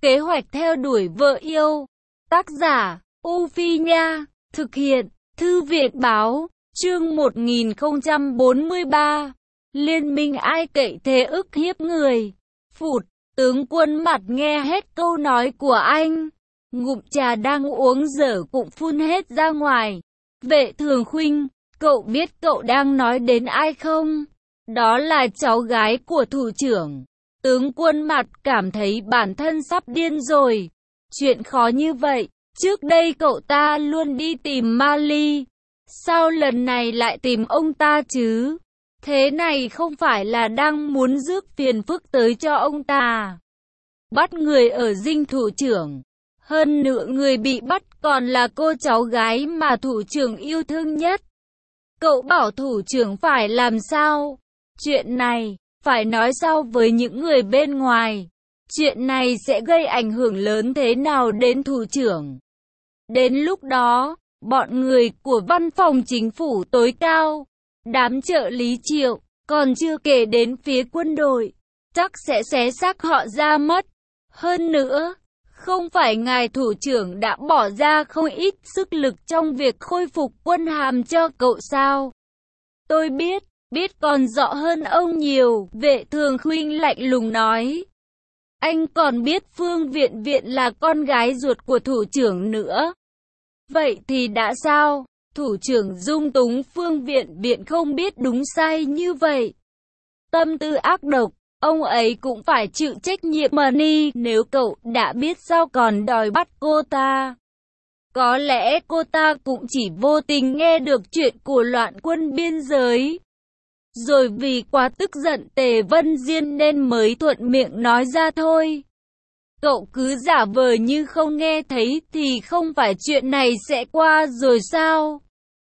Kế hoạch theo đuổi vợ yêu. Tác giả, U Phi Nha. Thực hiện, Thư viện Báo. Chương 1043. Liên minh ai cậy thế ức hiếp người. Phụt, tướng quân mặt nghe hết câu nói của anh. Ngụm trà đang uống dở cũng phun hết ra ngoài. Vệ Thường Khuynh, cậu biết cậu đang nói đến ai không? Đó là cháu gái của thủ trưởng. Tướng quân mặt cảm thấy bản thân sắp điên rồi. Chuyện khó như vậy, trước đây cậu ta luôn đi tìm Mali. Sao lần này lại tìm ông ta chứ? Thế này không phải là đang muốn rước phiền phức tới cho ông ta. Bắt người ở dinh thủ trưởng. Hơn nữa người bị bắt còn là cô cháu gái mà thủ trưởng yêu thương nhất. Cậu bảo thủ trưởng phải làm sao? Chuyện này, phải nói sao với những người bên ngoài? Chuyện này sẽ gây ảnh hưởng lớn thế nào đến thủ trưởng? Đến lúc đó, bọn người của văn phòng chính phủ tối cao, đám trợ lý Triệu, còn chưa kể đến phía quân đội, chắc sẽ xé xác họ ra mất. Hơn nữa, không phải ngài thủ trưởng đã bỏ ra không ít sức lực trong việc khôi phục quân hàm cho cậu sao? Tôi biết còn rõ hơn ông nhiều, Vệ Thường Khuynh lạnh lùng nói. Anh còn biết Phương Viện Viện là con gái ruột của thủ trưởng nữa. Vậy thì đã sao? Thủ trưởng dung túng Phương Viện Viện không biết đúng sai như vậy. Tâm tư ác độc, ông ấy cũng phải chịu trách nhiệm mà đi. Nếu cậu đã biết sao còn đòi bắt cô ta. Có lẽ cô ta cũng chỉ vô tình nghe được chuyện của loạn quân biên giới. Rồi vì quá tức giận Tề Vân Diên nên mới thuận miệng nói ra thôi. Cậu cứ giả vờ như không nghe thấy thì không phải chuyện này sẽ qua rồi sao?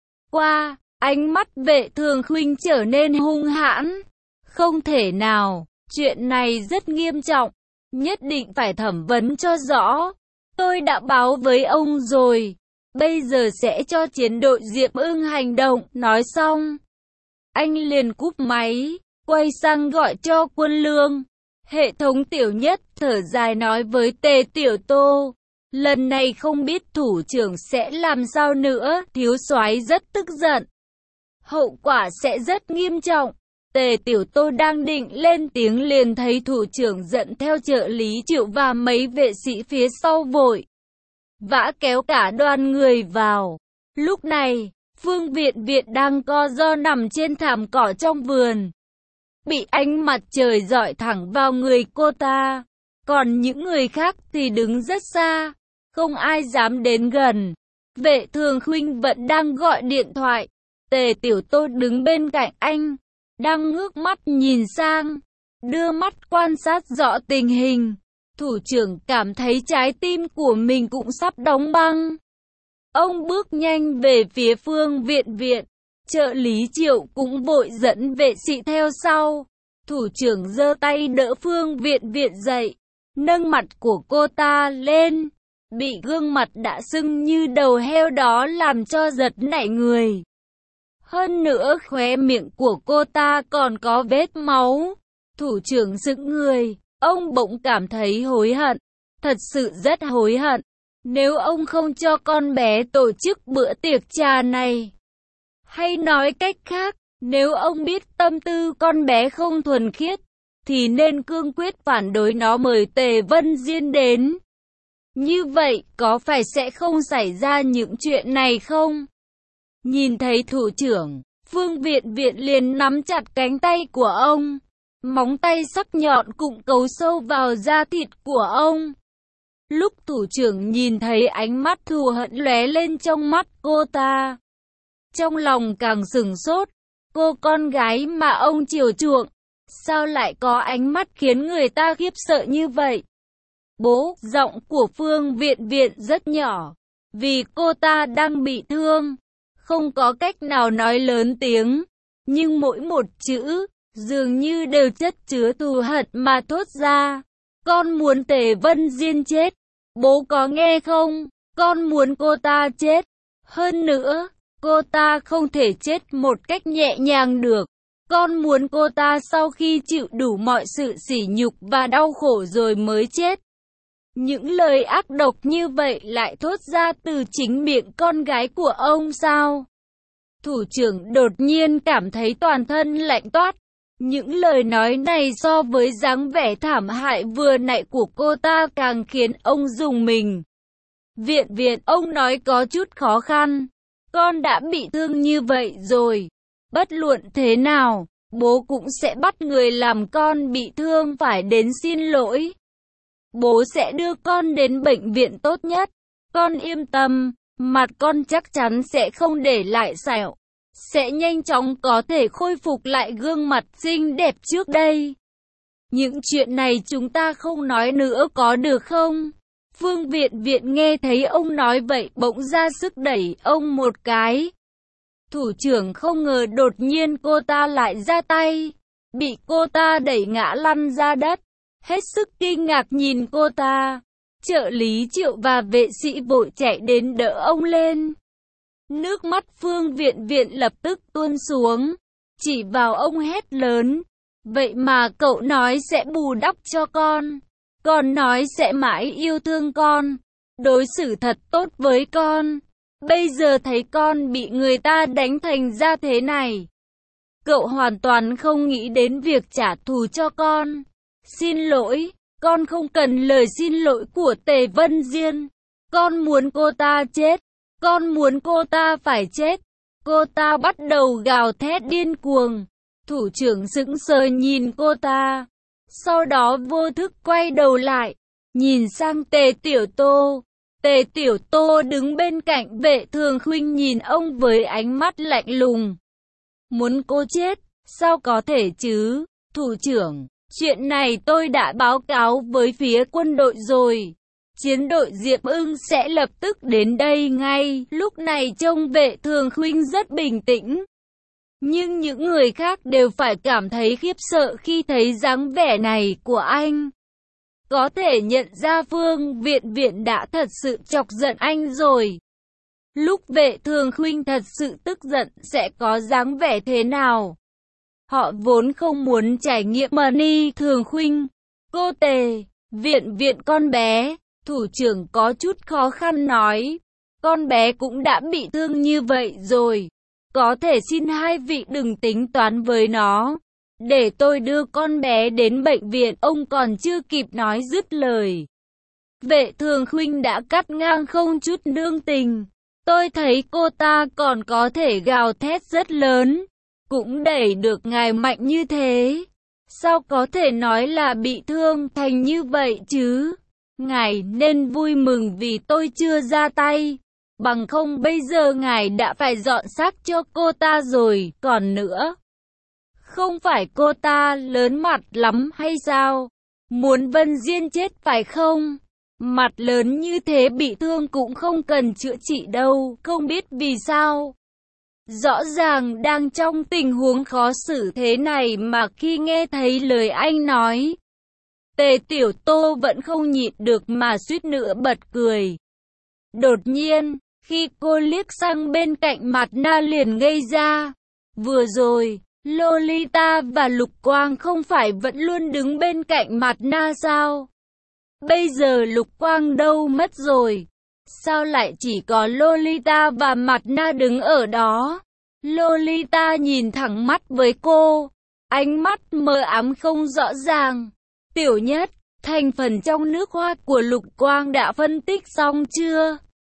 Qua, ánh mắt Vệ Thường Khuynh trở nên hung hãn. Không thể nào, chuyện này rất nghiêm trọng, nhất định phải thẩm vấn cho rõ. Tôi đã báo với ông rồi, bây giờ sẽ cho chiến đội Diệp Ưng hành động. Nói xong, anh liền cúp máy, quay sang gọi cho Quân Lương. Hệ thống Tiểu Nhất thở dài nói với Tề Tiểu Tô, lần này không biết thủ trưởng sẽ làm sao nữa. Thiếu soái rất tức giận, hậu quả sẽ rất nghiêm trọng. Tề Tiểu Tô đang định lên tiếng liền thấy thủ trưởng dẫn theo trợ lý Triệu và mấy vệ sĩ phía sau vội vã kéo cả đoàn người vào. Lúc này, Phương Viện Viện đang co ro nằm trên thảm cỏ trong vườn, bị ánh mặt trời rọi thẳng vào người cô ta. Còn những người khác thì đứng rất xa, không ai dám đến gần. Vệ Thường Khuynh vẫn đang gọi điện thoại. Tề Tiểu Tô đứng bên cạnh anh, đang ngước mắt nhìn sang, đưa mắt quan sát rõ tình hình. Thủ trưởng cảm thấy trái tim của mình cũng sắp đóng băng. Ông bước nhanh về phía Phương Viện Viện. Trợ lý Triệu cũng vội dẫn vệ sĩ theo sau. Thủ trưởng giơ tay đỡ Phương Viện Viện dậy, nâng mặt của cô ta lên. Bị gương mặt đã sưng như đầu heo đó làm cho giật nảy người. Hơn nữa khóe miệng của cô ta còn có vết máu. Thủ trưởng sững người, ông bỗng cảm thấy hối hận. Thật sự rất hối hận. Nếu ông không cho con bé tổ chức bữa tiệc trà này, hay nói cách khác, nếu ông biết tâm tư con bé không thuần khiết, thì nên cương quyết phản đối nó mời Tề Vân Diên đến. Như vậy, có phải sẽ không xảy ra những chuyện này không? Nhìn thấy thủ trưởng, Phương Viện Viện liền nắm chặt cánh tay của ông. Móng tay sắc nhọn cũng cấu sâu vào da thịt của ông. Lúc thủ trưởng nhìn thấy ánh mắt thù hận lóe lên trong mắt cô ta, trong lòng càng sửng sốt. Cô con gái mà ông chiều chuộng, sao lại có ánh mắt khiến người ta khiếp sợ như vậy? Bố, giọng của Phương Viện Viện rất nhỏ, vì cô ta đang bị thương, không có cách nào nói lớn tiếng, nhưng mỗi một chữ dường như đều chất chứa thù hận mà thốt ra. Con muốn Tề Vân Diên chết. Bố có nghe không? Con muốn cô ta chết. Hơn nữa, cô ta không thể chết một cách nhẹ nhàng được. Con muốn cô ta sau khi chịu đủ mọi sự sỉ nhục và đau khổ rồi mới chết. Những lời ác độc như vậy lại thốt ra từ chính miệng con gái của ông sao? Thủ trưởng đột nhiên cảm thấy toàn thân lạnh toát. Những lời nói này so với dáng vẻ thảm hại vừa nãy của cô ta càng khiến ông rùng mình. Viện, ông nói có chút khó khăn. Con đã bị thương như vậy rồi. Bất luận thế nào, bố cũng sẽ bắt người làm con bị thương phải đến xin lỗi. Bố sẽ đưa con đến bệnh viện tốt nhất. Con yên tâm, mặt con chắc chắn sẽ không để lại sẹo. Sẽ nhanh chóng có thể khôi phục lại gương mặt xinh đẹp trước đây. Những chuyện này chúng ta không nói nữa có được không? Phương Viện nghe thấy ông nói vậy bỗng ra sức đẩy ông một cái. Thủ trưởng không ngờ đột nhiên cô ta lại ra tay. Bị cô ta đẩy ngã lăn ra đất. Hết sức kinh ngạc nhìn cô ta. Trợ lý Triệu và vệ sĩ vội chạy đến đỡ ông lên. Nước mắt Phương Viện lập tức tuôn xuống. Chỉ vào ông hét lớn. Vậy mà cậu nói sẽ bù đắp cho con. Còn nói sẽ mãi yêu thương con. Đối xử thật tốt với con. Bây giờ thấy con bị người ta đánh thành ra thế này. Cậu hoàn toàn không nghĩ đến việc trả thù cho con. Xin lỗi, con không cần lời xin lỗi của Tề Vân Diên. Con muốn cô ta chết. Con muốn cô ta phải chết. Cô ta bắt đầu gào thét điên cuồng. Thủ trưởng sững sờ nhìn cô ta. Sau đó vô thức quay đầu lại. Nhìn sang Tề Tiểu Tô. Tề Tiểu Tô đứng bên cạnh Vệ Thường Khuynh nhìn ông với ánh mắt lạnh lùng. Muốn cô chết, sao có thể chứ? Thủ trưởng, chuyện này tôi đã báo cáo với phía quân đội rồi. Chiến đội Diệp Ưng sẽ lập tức đến đây ngay. Lúc này trông Vệ Thường Khuynh rất bình tĩnh. Nhưng những người khác đều phải cảm thấy khiếp sợ khi thấy dáng vẻ này của anh. Có thể nhận ra Phương Viện đã thật sự chọc giận anh rồi. Lúc Vệ Thường Khuynh thật sự tức giận sẽ có dáng vẻ thế nào? Họ vốn không muốn trải nghiệm Mani Thường Khuynh. Cô Tề, Viện con bé, thủ trưởng có chút khó khăn nói. Con bé cũng đã bị thương như vậy rồi. Có thể xin hai vị đừng tính toán với nó. Để tôi đưa con bé đến bệnh viện. Ông còn chưa kịp nói dứt lời. Vệ Thường Khuynh đã cắt ngang không chút nương tình. Tôi thấy cô ta còn có thể gào thét rất lớn. Cũng đẩy được ngài mạnh như thế. Sao có thể nói là bị thương thành như vậy chứ? Ngài nên vui mừng vì tôi chưa ra tay. Bằng không bây giờ ngài đã phải dọn xác cho cô ta rồi. Còn nữa, không phải cô ta lớn mặt lắm hay sao? Muốn Vân Diên chết phải không? Mặt lớn như thế bị thương cũng không cần chữa trị đâu. Không biết vì sao. Rõ ràng đang trong tình huống khó xử thế này mà khi nghe thấy lời anh nói, Tề Tiểu Tô vẫn không nhịn được mà suýt nữa bật cười. Đột nhiên, khi cô liếc sang bên cạnh Mạt Na liền ngây ra. Vừa rồi, Lolita và Lục Quang không phải vẫn luôn đứng bên cạnh Mạt Na sao? Bây giờ Lục Quang đâu mất rồi? Sao lại chỉ có Lolita và Mạt Na đứng ở đó? Lolita nhìn thẳng mắt với cô, ánh mắt mờ ám không rõ ràng. Tiểu Nhất, thành phần trong nước hoa của Lục Quang đã phân tích xong chưa?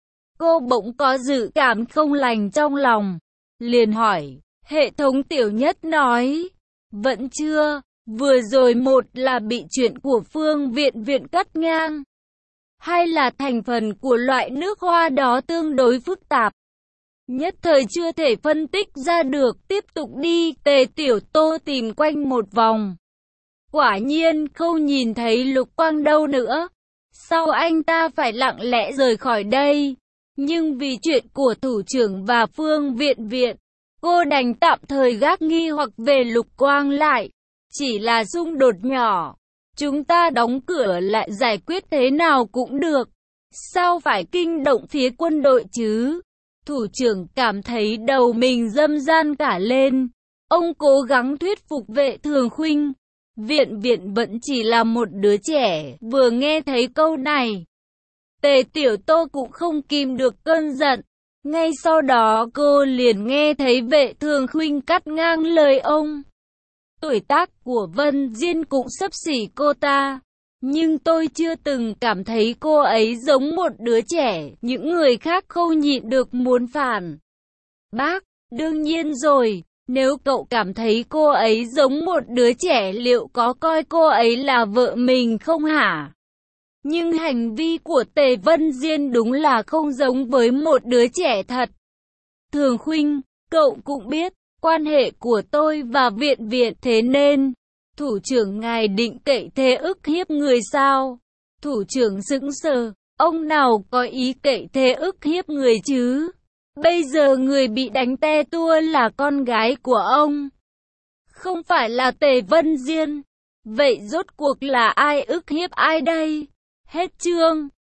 Cô bỗng có dự cảm không lành trong lòng, liền hỏi. Hệ thống Tiểu Nhất nói, vẫn chưa, vừa rồi một là bị chuyện của Phương Viện cắt ngang, hay là thành phần của loại nước hoa đó tương đối phức tạp. Nhất thời chưa thể phân tích ra được, tiếp tục đi. Tề Tiểu Tô tìm quanh một vòng. Quả nhiên không nhìn thấy Lục Quang đâu nữa. Sau anh ta phải lặng lẽ rời khỏi đây. Nhưng vì chuyện của thủ trưởng và Phương Viện, cô đành tạm thời gác nghi hoặc về Lục Quang lại. Chỉ là xung đột nhỏ. Chúng ta đóng cửa lại giải quyết thế nào cũng được. Sao phải kinh động phía quân đội chứ? Thủ trưởng cảm thấy đầu mình dâm gian cả lên. Ông cố gắng thuyết phục Vệ Thường Khuynh. Viện viện vẫn chỉ là một đứa trẻ, vừa nghe thấy câu này. Tề Tiểu Tô cũng không kìm được cơn giận. Ngay sau đó cô liền nghe thấy Vệ Thường Khuynh cắt ngang lời ông. Tuổi tác của Vân Diên cũng xấp xỉ cô ta. Nhưng tôi chưa từng cảm thấy cô ấy giống một đứa trẻ, những người khác không nhịn được muốn phản bác. Đương nhiên rồi, nếu cậu cảm thấy cô ấy giống một đứa trẻ liệu có coi cô ấy là vợ mình không hả? Nhưng hành vi của Tề Vân Diên đúng là không giống với một đứa trẻ thật. Thường Khuynh, cậu cũng biết, quan hệ của tôi và viện viện thế nên, thủ trưởng ngài định cậy thế ức hiếp người sao? Thủ trưởng sững sờ, ông nào có ý cậy thế ức hiếp người chứ? Bây giờ người bị đánh te tua là con gái của ông, không phải là Tề Vân Diên. Vậy rốt cuộc là ai ức hiếp ai đây? Hết chương.